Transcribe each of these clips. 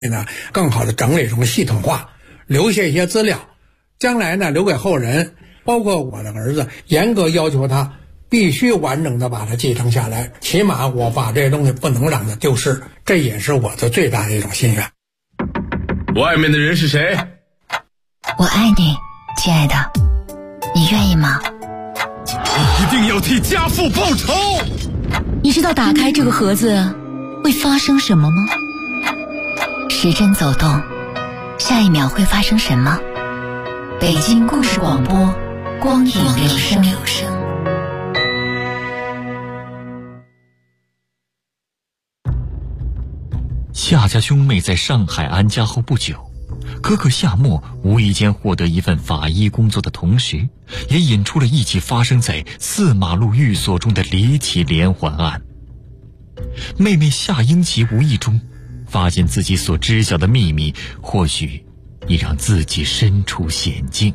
呢更好的整理成系统化，留下一些资料，将来呢留给后人，包括我的儿子，严格要求他必须完整的把它继承下来，起码我把这些东西不能让它丢失，这也是我的最大的一种心愿。 外面的人是谁？ 我爱你，亲爱的，你愿意吗？ 你一定要替家父报仇！ 你知道打开这个盒子会发生什么吗？时针走动，下一秒会发生什么？北京故事广播，光影留声。 夏家兄妹在上海安家后不久，哥哥夏沫无意间获得一份法医工作的同时，也引出了一起发生在4马路寓所中的离奇连环案。妹妹夏英奇无意中发现自己所知晓的秘密，或许已让自己身处险境。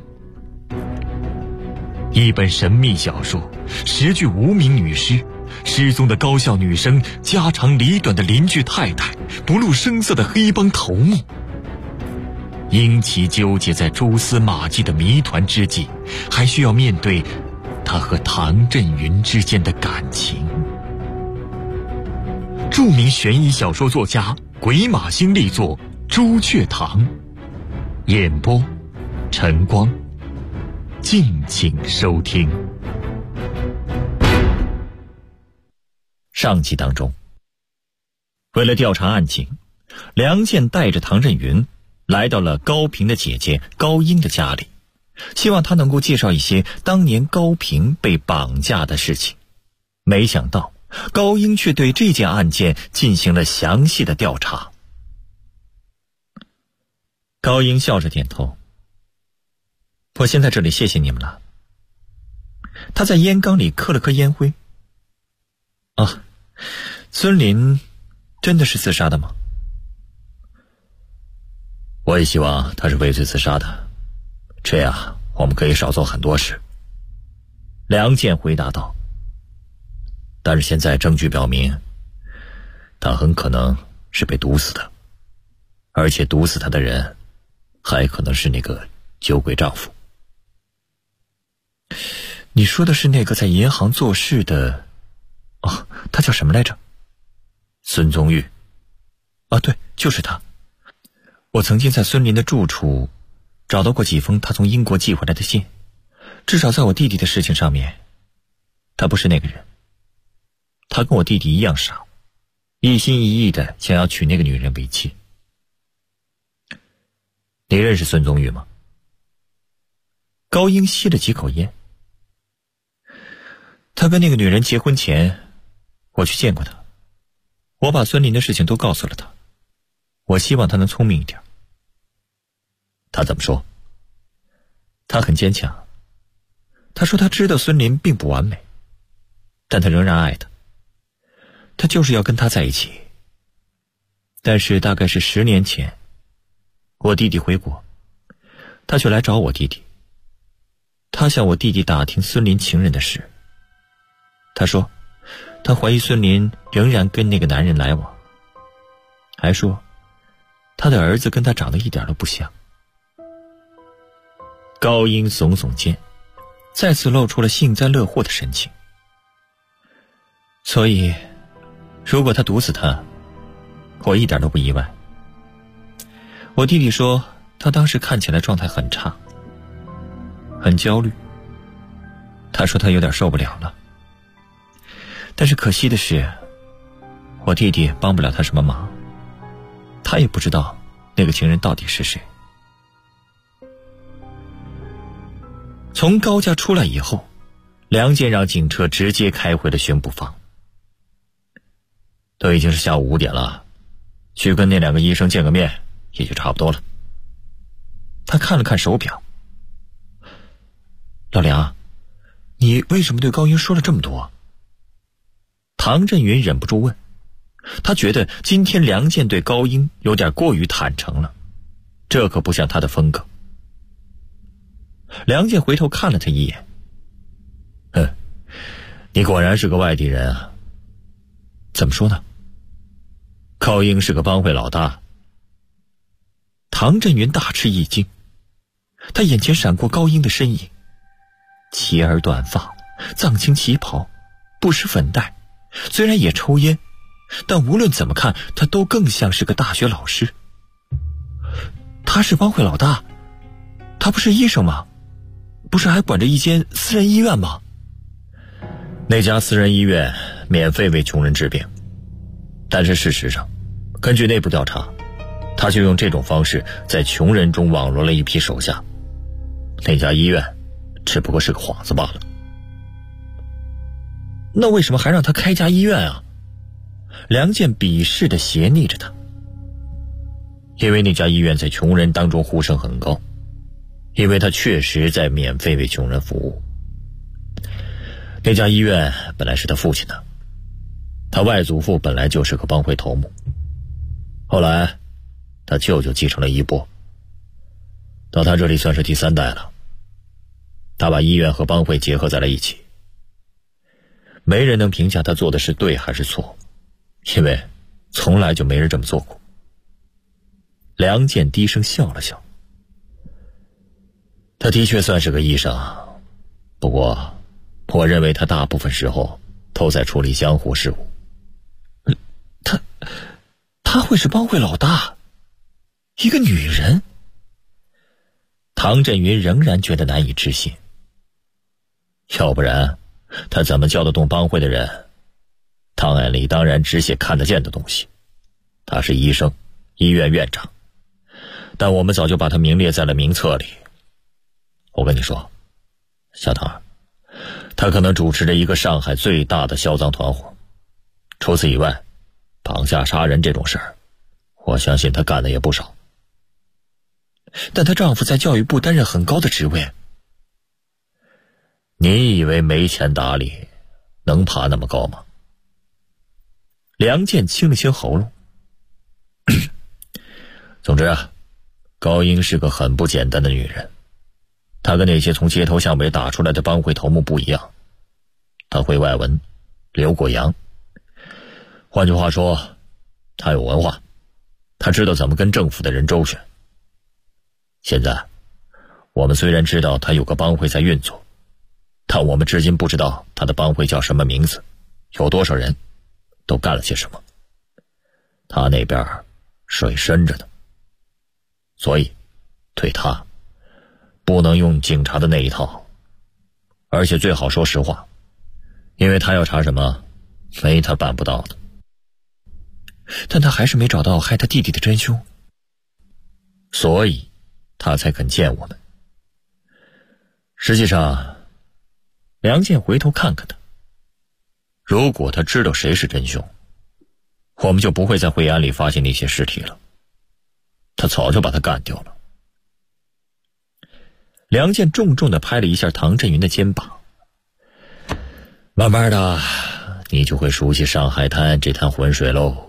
一本神秘小说，10具无名女尸，失踪的高校女生，家长里短的邻居太太，不露声色的黑帮头目。英奇纠结在蛛丝马迹的谜团之际，还需要面对他和唐振云之间的感情。著名悬疑小说作家鬼马星力作《朱雀堂》，演播晨光，敬请收听。上集当中，为了调查案情，梁健带着唐振云来到了高平的姐姐高英的家里，希望他能够介绍一些当年高平被绑架的事情。没想到高英却对这件案件进行了详细的调查。高英笑着点头，我先在这里谢谢你们了。他在烟缸里磕了磕烟灰。啊，孙林真的是自杀的吗？我也希望他是畏罪自杀的，这样我们可以少做很多事。梁健回答道。但是现在证据表明，他很可能是被毒死的，而且毒死他的人还可能是那个酒鬼丈夫。你说的是那个在银行做事的，哦，他叫什么来着？孙宗玉。啊，对，就是他。我曾经在孙林的住处找到过几封他从英国寄回来的信，至少在我弟弟的事情上面，他不是那个人。他跟我弟弟一样傻，一心一意的想要娶那个女人为妻。你认识孙宗玉吗？高英吸了几口烟。他跟那个女人结婚前，我去见过他，我把孙林的事情都告诉了他，我希望他能聪明一点。他怎么说？他很坚强。他说他知道孙林并不完美，但他仍然爱他，他就是要跟他在一起。但是大概是10年前，我弟弟回国，他却来找我弟弟。他向我弟弟打听孙林情人的事。他说他怀疑孙林仍然跟那个男人来往，还说他的儿子跟他长得一点都不像。高英耸耸肩，再次露出了幸灾乐祸的神情。所以如果他毒死他，我一点都不意外。我弟弟说他当时看起来状态很差，很焦虑。他说他有点受不了了。但是可惜的是，我弟弟帮不了他什么忙，他也不知道那个情人到底是谁。从高家出来以后，梁健让警车直接开回了巡捕房。都已经是下午5点了，去跟那2个医生见个面也就差不多了。他看了看手表。老梁，你为什么对高英说了这么多？唐振云忍不住问。他觉得今天梁健对高英有点过于坦诚了，这可不像他的风格。梁健回头看了他一眼。你果然是个外地人啊。怎么说呢？高英是个帮会老大， 唐振云大吃一惊，他眼前闪过高英的身影，齐耳短发，藏青旗袍，不施粉黛，虽然也抽烟，但无论怎么看他都更像是个大学老师。他是帮会老大，他不是医生吗？不是还管着一间私人医院吗？那家私人医院免费为穷人治病，但是事实上，根据内部调查，他就用这种方式在穷人中网罗了一批手下。那家医院只不过是个幌子罢了。那为什么还让他开家医院啊？梁健鄙视地斜睨着他。因为那家医院在穷人当中呼声很高，因为他确实在免费为穷人服务。那家医院本来是他父亲的，他外祖父本来就是个帮会头目，后来他舅舅继承了衣钵，到他这里算是第3代了。他把医院和帮会结合在了一起，没人能评价他做的是对还是错，因为从来就没人这么做过。梁健低声笑了笑，他的确算是个医生，不过我认为他大部分时候都在处理江湖事务。他会是帮会老大，一个女人？唐振云仍然觉得难以置信，要不然他怎么叫得动帮会的人？档案里当然只写看得见的东西，他是医生，医院院长，但我们早就把他名列在了名册里。我跟你说，小唐，他可能主持着一个上海最大的销赃团伙，除此以外，绑架杀人这种事儿，我相信他干的也不少。但她丈夫在教育部担任很高的职位，你以为没钱打理能爬那么高吗？梁健清了清喉咙。总之啊，高英是个很不简单的女人，她跟那些从街头巷尾打出来的帮会头目不一样，她会外文，留过洋。换句话说，她有文化，她知道怎么跟政府的人周旋。现在我们虽然知道她有个帮会在运作，但我们至今不知道她的帮会叫什么名字，有多少人，都干了些什么。她那边水深着呢，所以对她不能用警察的那一套，而且最好说实话，因为她要查什么，没她办不到的。但她还是没找到害她弟弟的真凶，所以她才肯见我们。实际上，梁健回头看看他，如果他知道谁是真凶，我们就不会在惠安里发现那些尸体了，他早就把他干掉了。梁健重重地拍了一下唐振云的肩膀，慢慢的你就会熟悉上海滩这滩浑水喽。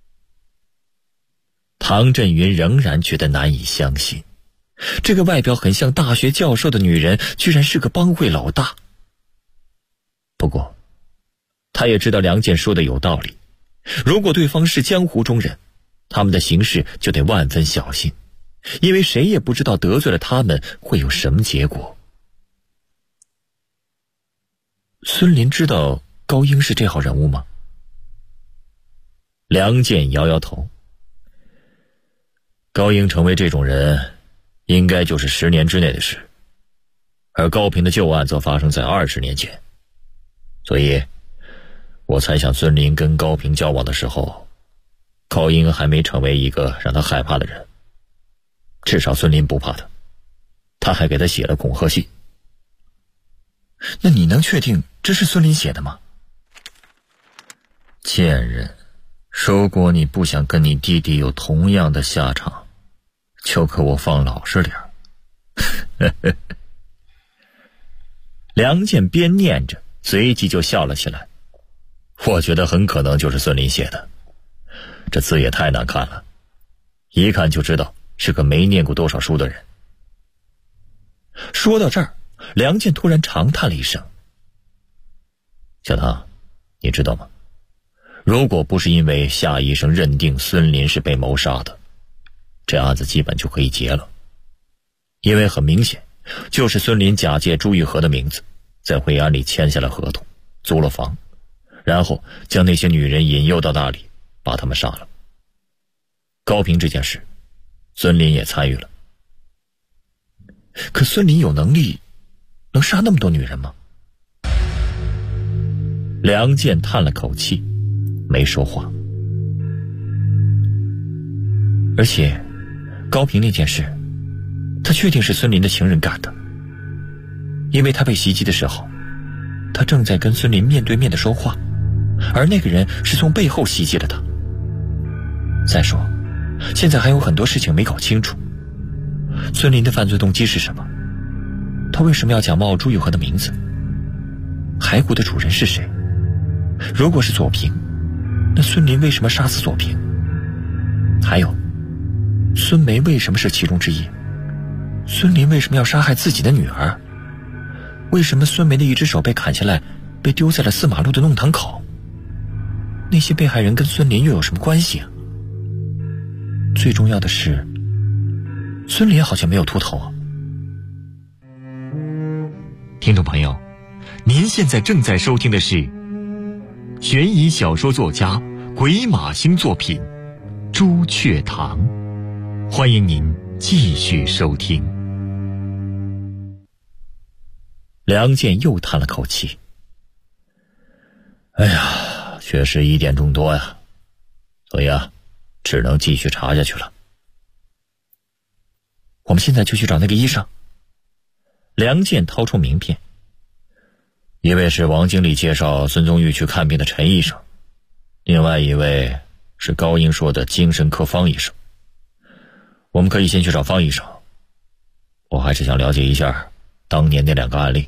唐振云仍然觉得难以相信，这个外表很像大学教授的女人居然是个帮会老大。不过他也知道梁健说的有道理，如果对方是江湖中人，他们的行事就得万分小心，因为谁也不知道得罪了他们会有什么结果。孙林知道高英是这号人物吗？梁健摇摇头。高英成为这种人应该就是10年之内的事，而高平的旧案则发生在20年前，所以我猜想孙林跟高平交往的时候，高英还没成为一个让他害怕的人，至少孙林不怕他，他还给他写了恐吓信。那你能确定这是孙林写的吗？贱人，如果你不想跟你弟弟有同样的下场，就给我放老实点儿。梁健边念着，随即就笑了起来。我觉得很可能就是孙林写的，这字也太难看了，一看就知道是个没念过多少书的人。说到这儿，梁健突然长叹了一声。小唐，你知道吗？如果不是因为夏医生认定孙林是被谋杀的， 这案子基本就可以结了。因为很明显，就是孙林假借朱玉和的名字，在惠安里签下了合同，租了房，然后将那些女人引诱到那里，把他们杀了。高平这件事，孙林也参与了。可孙林有能力能杀那么多女人吗？梁健叹了口气，没说话。而且高平那件事，他确定是孙林的情人干的，因为他被袭击的时候，他正在跟孙林面对面的说话，而那个人是从背后袭击了他。再说现在还有很多事情没搞清楚，孙林的犯罪动机是什么？他为什么要假冒朱玉和的名字？骸骨的主人是谁？如果是左平，那孙林为什么杀死左平？还有孙梅为什么是其中之一？孙林为什么要杀害自己的女儿？为什么孙梅的一只手被砍下来，被丢在了4马路的弄堂口？那些被害人跟孙林又有什么关系啊？最重要的是，孙林好像没有秃头啊。听众朋友，您现在正在收听的是悬疑小说作家鬼马星作品《朱雀堂》，欢迎您继续收听。梁健又叹了口气，哎呀，确实疑点众多呀，所以只能继续查下去了。我们现在就去找那个医生。梁健掏出名片，一位是王经理介绍孙宗玉去看病的陈医生，另外一位是高英说的精神科方医生。我们可以先去找方医生，我还是想了解一下当年那2个案例。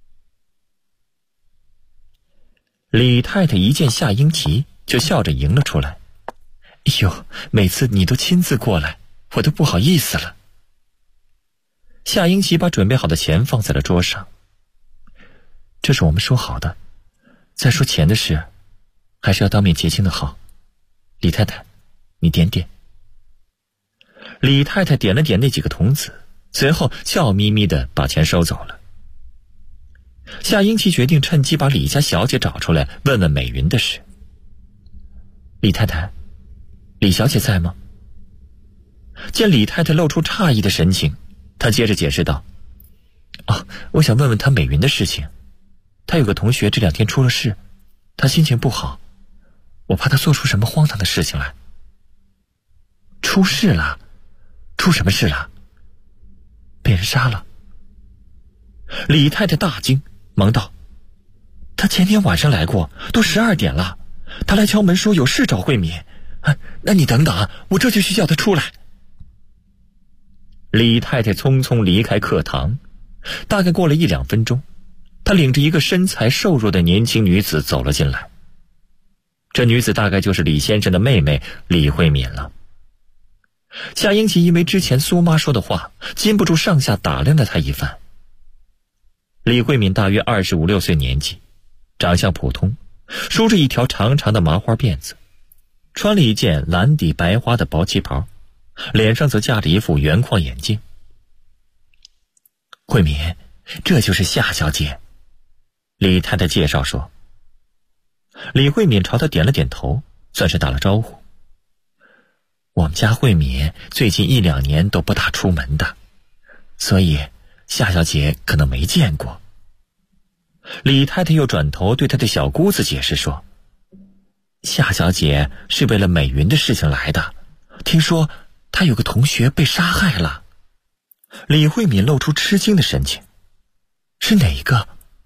李太太一见夏英奇就笑着迎了出来，哎呦，每次你都亲自过来，我都不好意思了。夏英奇把准备好的钱放在了桌上，这是我们说好的，再说钱的事还是要当面结清的好。李太太，你点点。李太太点了点那几个铜子，随后笑眯眯地把钱收走了。夏英奇决定趁机把李家小姐找出来，问问美云的事。李太太，李小姐在吗？见李太太露出诧异的神情，她接着解释道：我想问问她美云的事情，她有个同学这2天出了事，她心情不好，我怕她做出什么荒唐的事情来。出事了？出什么事了？被人杀了。李太太大惊，忙道：她前天晚上来过，都12点了，她来敲门说有事找慧敏。那你等等，我这就去叫她出来。李太太匆匆离开课堂，大概过了1-2分钟，她领着一个身材瘦弱的年轻女子走了进来。这女子大概就是李先生的妹妹李慧敏了。夏英奇因为之前苏妈说的话，禁不住上下打量了她一番。李慧敏大约25-26岁年纪，长相普通，梳着一条长长的麻花辫子，穿了一件蓝底白花的薄旗袍，脸上则架着一副圆框眼镜。慧敏，这就是夏小姐。李太太介绍说。李慧敏朝她点了点头，算是打了招呼。我们家慧敏最近1-2年都不大出门的，所以夏小姐可能没见过。李太太又转头对她的小姑子解释说，夏小姐是为了美云的事情来的，听说她有个同学被杀害了。李慧敏露出吃惊的神情，是哪个？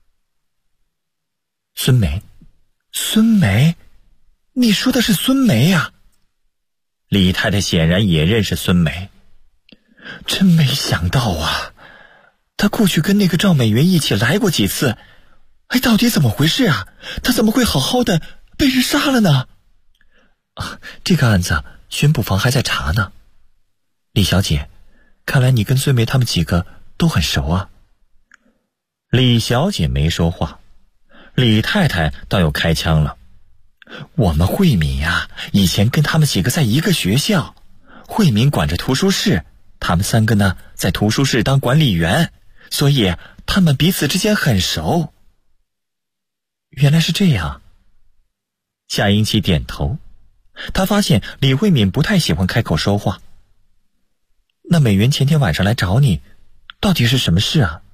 孙梅。孙梅？你说的是孙梅呀？李太太显然也认识孙梅。真没想到啊，她过去跟那个赵美云一起来过几次，到底怎么回事啊？她怎么会好好的被人杀了呢？这个案子巡捕房还在查呢。李小姐，看来你跟孙梅他们几个都很熟啊。李小姐没说话，李太太倒又开枪了。我们慧敏呀，以前跟他们几个在一个学校， 慧敏管着图书室，他们3个呢在图书室当管理员，所以他们彼此之间很熟。原来是这样。夏英奇点头，他发现李慧敏不太喜欢开口说话。那美云前天晚上来找你，到底是什么事啊？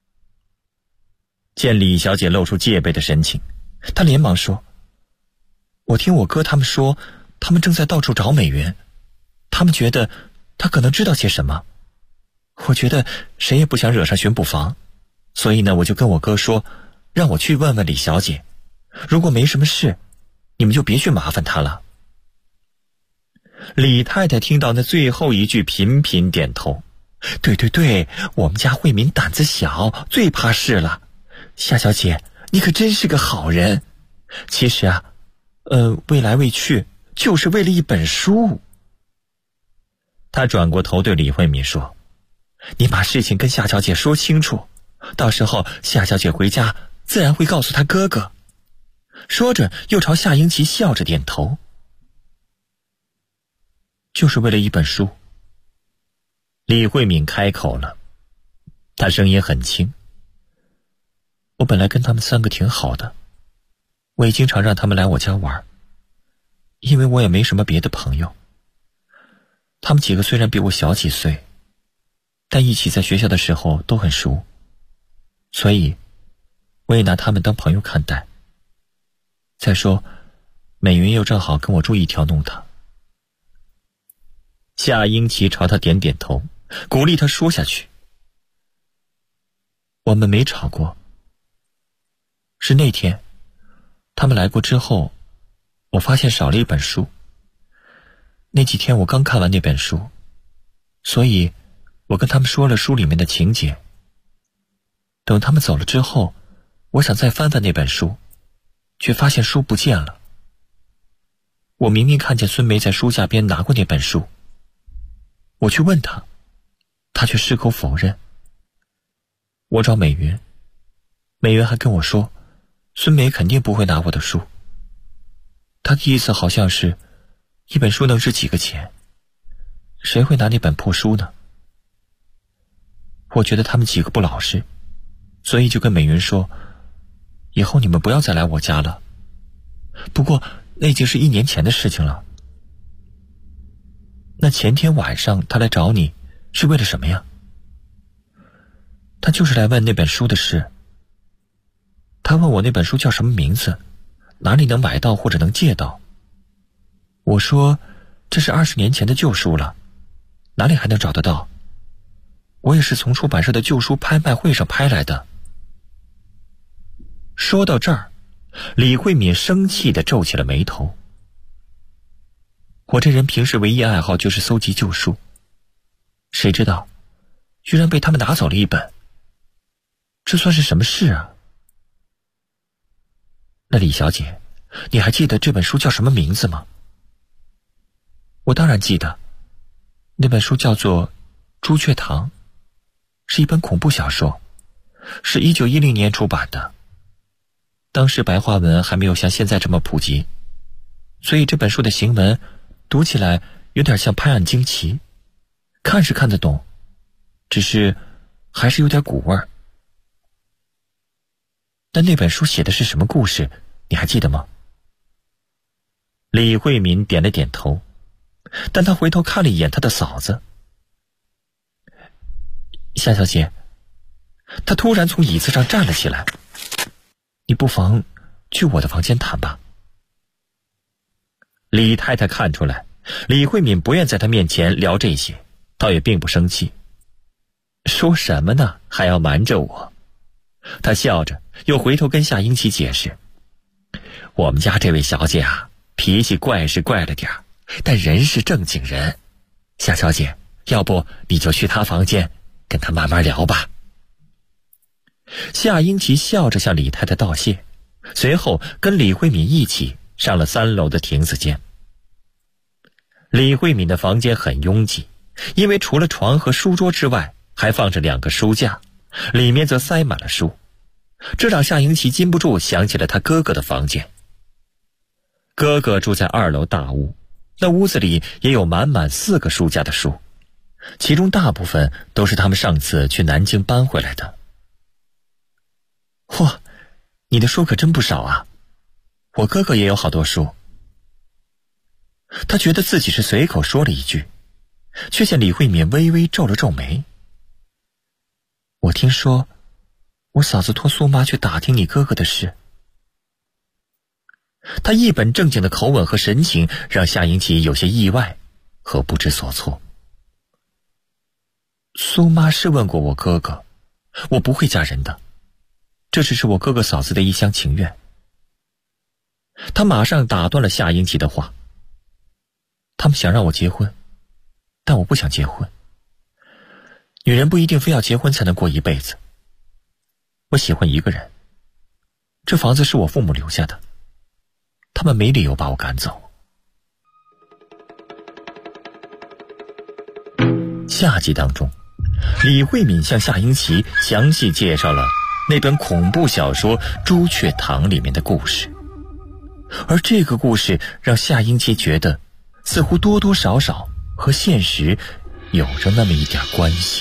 见李小姐露出戒备的神情，她连忙说：我听我哥他们说，他们正在到处找美云，他们觉得她可能知道些什么。我觉得谁也不想惹上巡捕房，所以呢，我就跟我哥说，让我去问问李小姐，如果没什么事，你们就别去麻烦她了。李太太听到那最后一句，频频点头。对对对，我们家慧敏胆子小，最怕事了。夏小姐，你可真是个好人。其实啊，为来为去，就是为了一本书。她转过头对李慧敏说：你把事情跟夏小姐说清楚，到时候夏小姐回家自然会告诉她哥哥。说着又朝夏英奇笑着点头。就是为了一本书。李慧敏开口了，她声音很轻。我本来跟他们3个挺好的，我也经常让他们来我家玩，因为我也没什么别的朋友。他们几个虽然比我小几岁，但一起在学校的时候都很熟，所以我也拿他们当朋友看待。再说美云又正好跟我住一条弄堂。夏英奇朝他点点头，鼓励他说下去。我们没吵过，是那天他们来过之后，我发现少了一本书。那几天我刚看完那本书，所以我跟他们说了书里面的情节。等他们走了之后，我想再翻翻那本书，却发现书不见了。我明明看见孙梅在书架边拿过那本书，我去问他，他却矢口否认。我找美云，美云还跟我说，孙梅肯定不会拿我的书。她的意思好像是，一本书能值几个钱，谁会拿那本破书呢？我觉得他们几个不老实，所以就跟美云说，以后你们不要再来我家了。不过那已经是1年前的事情了。那前天晚上他来找你是为了什么呀？他就是来问那本书的事。他问我那本书叫什么名字，哪里能买到或者能借到。我说这是20年前的旧书了，哪里还能找得到？我也是从出版社的旧书拍卖会上拍来的。说到这儿，李慧敏生气地皱起了眉头。我这人平时唯一爱好就是搜集旧书，谁知道居然被他们拿走了一本，这算是什么事啊？那李小姐，你还记得这本书叫什么名字吗？我当然记得，那本书叫做《朱雀堂》，是一本恐怖小说，是1910年出版的。当时白话文还没有像现在这么普及，所以这本书的行文读起来有点像拍案惊奇，看是看得懂，只是还是有点古味儿。但那本书写的是什么故事，你还记得吗？李慧敏点了点头，但他回头看了一眼他的嫂子夏小姐。他突然从椅子上站了起来，你不妨去我的房间谈吧。李太太看出来李慧敏不愿在她面前聊这些，倒也并不生气。说什么呢，还要瞒着我？她笑着又回头跟夏英奇解释，我们家这位小姐啊，脾气怪是怪了点儿，但人是正经人。夏小姐，要不你就去她房间跟她慢慢聊吧。夏英奇笑着向李太太道谢，随后跟李慧敏一起上了3楼的亭子间。李慧敏的房间很拥挤，因为除了床和书桌之外，还放着2个书架，里面则塞满了书。这让夏英奇禁不住想起了他哥哥的房间。哥哥住在2楼大屋， 那屋子里也有满满4个书架的书，其中大部分都是他们上次去南京搬回来的。嚯，你的书可真不少啊！我哥哥也有好多书。他觉得自己是随口说了一句，却见李慧敏微微皱了皱眉。我听说我嫂子托苏妈去打听你哥哥的事。他一本正经的口吻和神情让夏英奇有些意外和不知所措。苏妈是问过我哥哥，我不会嫁人的，这只是我哥哥嫂子的一厢情愿。他马上打断了夏英奇的话。他们想让我结婚，但我不想结婚。女人不一定非要结婚才能过一辈子。我喜欢一个人，这房子是我父母留下的，他们没理由把我赶走。下集当中，李慧敏向夏英奇详细介绍了那本恐怖小说《朱雀堂》里面的故事，而这个故事让夏英奇觉得似乎多多少少和现实有着那么一点关系。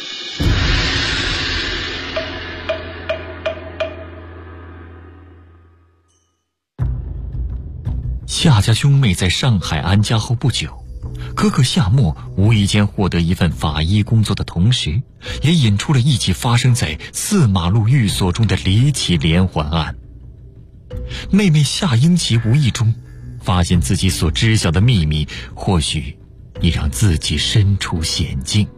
夏家兄妹在上海安家后不久，哥哥夏沫无意间获得一份法医工作的同时，也引出了一起发生在4马路寓所中的离奇连环案。妹妹夏英奇无意中发现自己所知晓的秘密，或许已让自己身处险境。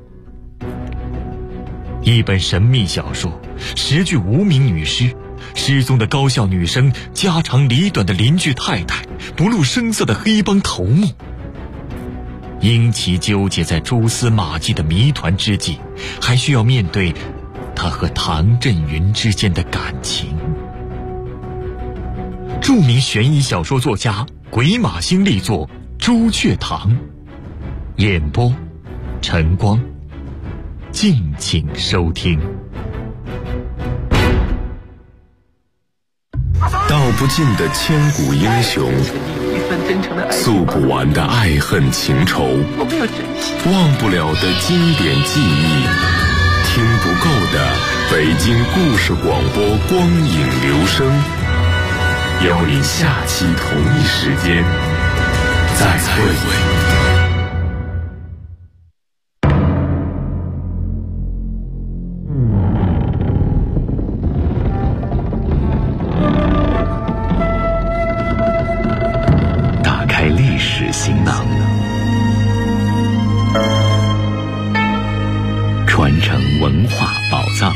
一本神秘小说，10具无名女尸，失踪的高校女生，家长里短的邻居太太，不露声色的黑帮头目。英奇纠结在蛛丝马迹的谜团之际，还需要面对他和唐振云之间的感情。著名悬疑小说作家鬼马星力作《朱雀堂》，演播晨光，敬请收听。 道不尽的千古英雄，诉不完的爱恨情仇，忘不了的经典记忆，听不够的北京故事广播光影留声，邀您下期同一时间再会。 行囊，传承文化宝藏。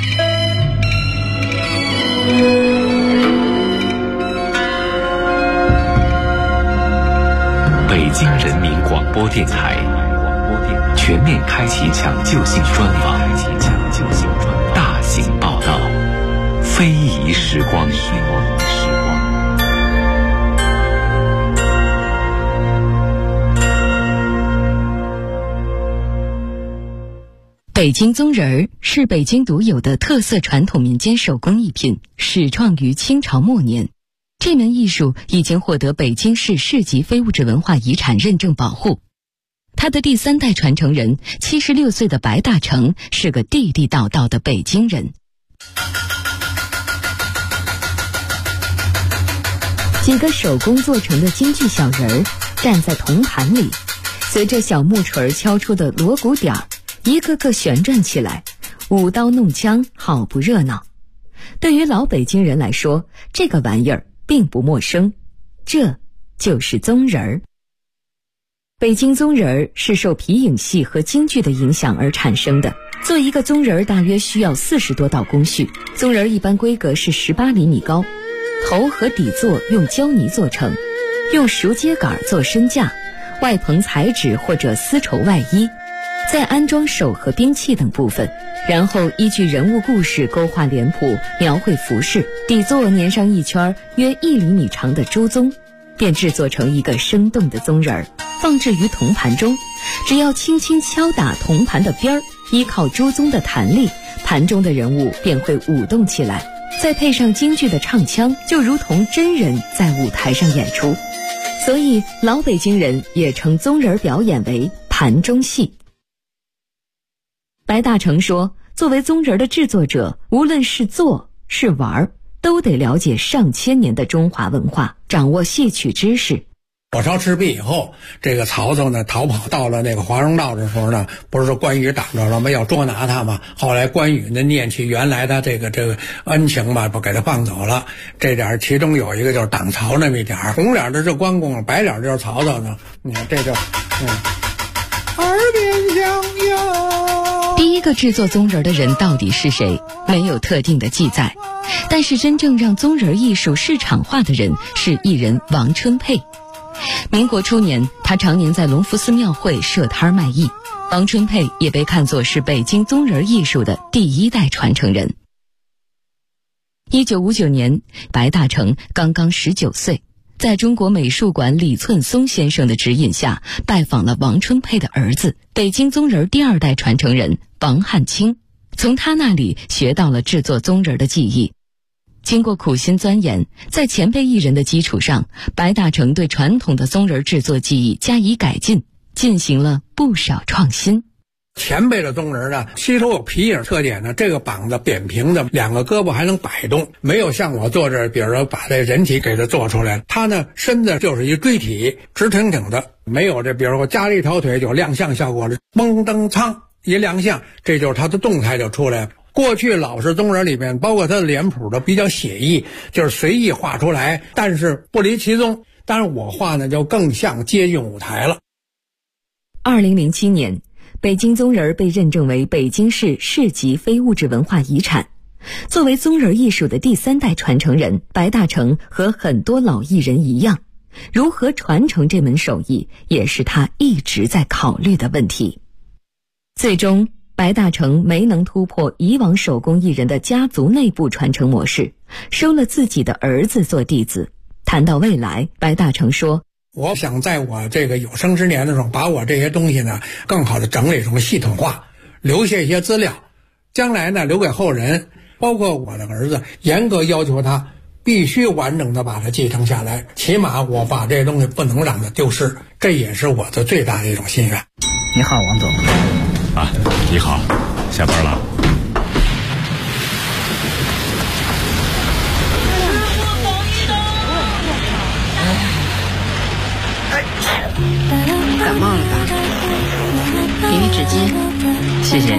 北京人民广播电台全面开启抢救性专访，大型报道，非遗时光。 北京宗人儿是北京独有的特色传统民间手工艺品，始创于清朝末年。这门艺术已经获得北京市市级非物质文化遗产认证保护。他的第3代传承人76岁的白大成是个地地道道的北京人。几个手工做成的京剧小人儿站在铜盘里，随着小木锤敲出的锣鼓点儿，一个个旋转起来，舞刀弄枪，好不热闹。对于老北京人来说，这个玩意儿并不陌生，这就是宗人儿。北京宗人儿是受皮影戏和京剧的影响而产生的。做一个宗人儿大约需要40多道工序，宗人儿一般规格是18厘米高，头和底座用胶泥做成，用熟秸秆做身架，外棚彩纸或者丝绸外衣，再安装手和兵器等部分，然后依据人物故事勾画脸谱，描绘服饰，底座粘上一圈约1厘米长的朱宗，便制作成一个生动的宗人儿，放置于铜盘中。只要轻轻敲打铜盘的边儿，依靠朱宗的弹力，盘中的人物便会舞动起来，再配上京剧的唱腔，就如同真人在舞台上演出。 所以老北京人也称宗人表演为盘中戏。白大成说，作为宗人的制作者，无论是做是玩，都得了解上千年的中华文化，掌握戏曲知识。 火烧赤壁以后，这个曹操呢逃跑到了那个华容道的时候呢，不是说关羽挡着了吗？要捉拿他嘛。后来关羽呢念起原来的这个恩情嘛，不给他放走了。这点其中有一个就是挡曹那么一点，红脸的是关公，白脸就是曹操呢。你看这就耳边响哟。 第一个制作宗人的人到底是谁？没有特定的记载。但是真正让宗人艺术市场化的人是艺人王春佩。民国初年，他常年在隆福寺庙会设摊卖艺。王春佩也被看作是北京宗人艺术的第一代传承人。1959年，白大成刚刚19岁，在中国美术馆李寸松先生的指引下，拜访了王春佩的儿子，北京宗人第二代传承人王汉卿，从他那里学到了制作宗人的技艺。经过苦心钻研，在前辈艺人的基础上，白大成对传统的宗人制作技艺加以改进，进行了不少创新。 前辈的宗人呢，吸收有皮影特点呢，这个膀子扁平的，两个胳膊还能摆动，没有像我做这，比如说把这人体给它做出来，他呢身子就是一锥体，直挺挺的，没有这比如说加了一条腿有亮相效果了，嘣噔噌一亮相，这就是他的动态就出来了。过去老式宗人里面，包括他的脸谱的比较写意，就是随意画出来，但是不离其宗。但是我画呢，就更像接近舞台了。 2007年，北京宗人被认证为北京市市级非物质文化遗产。作为宗人艺术的第三代传承人，白大成和很多老艺人一样，如何传承这门手艺，也是他一直在考虑的问题。最终，白大成没能突破以往手工艺人的家族内部传承模式，收了自己的儿子做弟子。谈到未来，白大成说， 我想在我这个有生之年的时候，把我这些东西呢更好的整理成系统化，留下一些资料，将来呢留给后人，包括我的儿子，严格要求他必须完整的把它继承下来，起码我把这些东西不能让它丢失，这也是我的最大的一种心愿。 你好，王总。 啊，你好，下班了。 感冒了吧？给你纸巾，谢谢。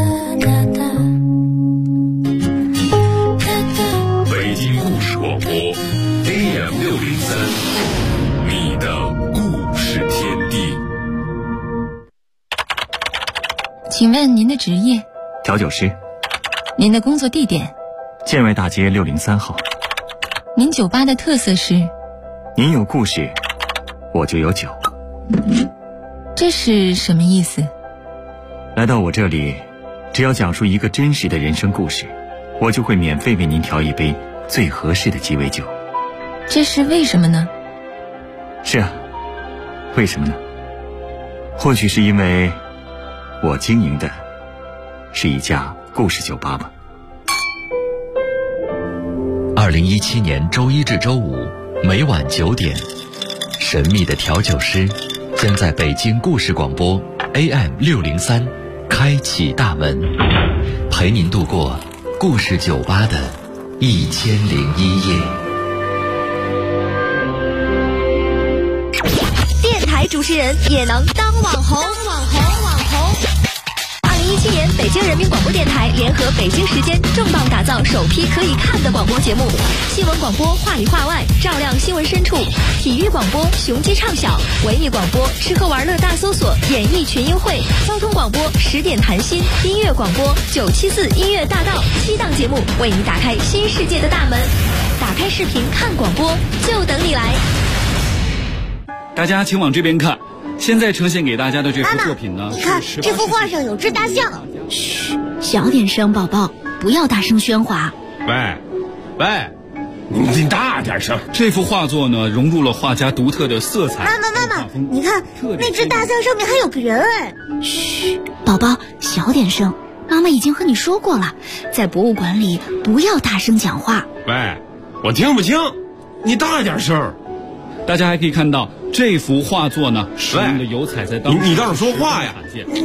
北京故事广播 AM603，你的故事天地。 请问您的职业？ 调酒师。 您的工作地点？ 建外大街603号。 您酒吧的特色是？ 您有故事，我就有酒。 这是什么意思？ 来到我这里，只要讲述一个真实的人生故事，我就会免费为您调一杯最合适的鸡尾酒。 这是为什么呢？ 是啊，为什么呢？或许是因为我经营的是一家故事酒吧吧。 2017年周一至周五每晚9点，神秘的调酒师将在北京故事广播 AM603开启大门，陪您度过故事酒吧的1001夜。 电台主持人也能当网红。2017年，北京人民广播电台联合北京时间重磅打造首批可以看的广播节目：新闻广播话里话外，照亮新闻深处；体育广播雄鸡唱晓；文艺广播吃喝玩乐大搜索，演艺群英会；交通广播10点谈心；音乐广播974音乐大道，7档节目为你打开新世界的大门。打开视频看广播，就等你来。 大家请往这边看，现在呈现给大家的这幅作品呢， 你看这幅画上有只大象。 嘘，小点声，宝宝，不要大声喧哗。 喂，你大点声。这幅画作呢，融入了画家独特的色彩。 妈妈，你看那只大象上面还有个人哎。 嘘，宝宝，小点声。妈妈已经和你说过了，在博物馆里不要大声讲话。 喂，我听不清，你大点声。 大家还可以看到这幅画作呢，使用的油彩在当时你倒是说话呀！